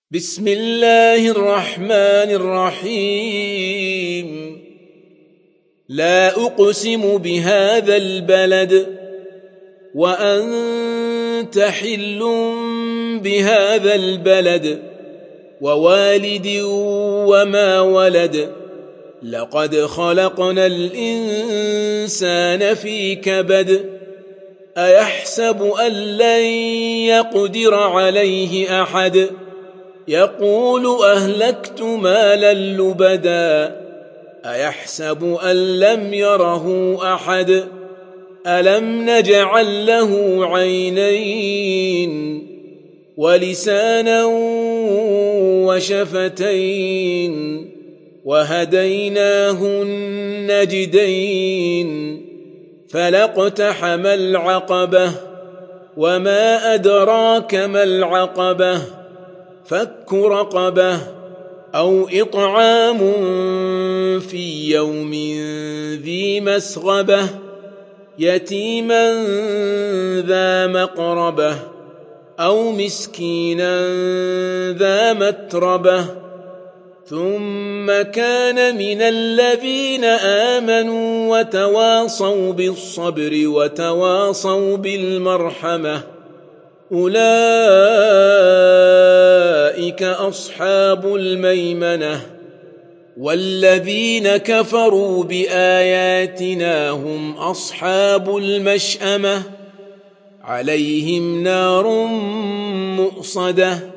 بسم الله الرحمن الرحيم لا أقسم بهذا البلد وأنت حل بهذا البلد ووالد وما ولد لقد خلقنا الإنسان في كبد أيحسب أن لن يقدر عليه أحد يقول أهلكت مالا لبدا أيحسب أن لم يره أحد ألم نجعل له عينين ولسانا وشفتين وهديناه النجدين فلاقتحم العقبة وما أدراك ما العقبة فك رقبة أو إطعام في يوم ذي مسغبة يتيما ذا مقربة أو مسكينا ذا متربة ثم كان من الذين آمنوا وتواصوا بالصبر وتواصوا بالمرحمة أولئك أصحاب الميمنة والذين كفروا بآياتنا هم أصحاب المشأمة عليهم نار مؤصدة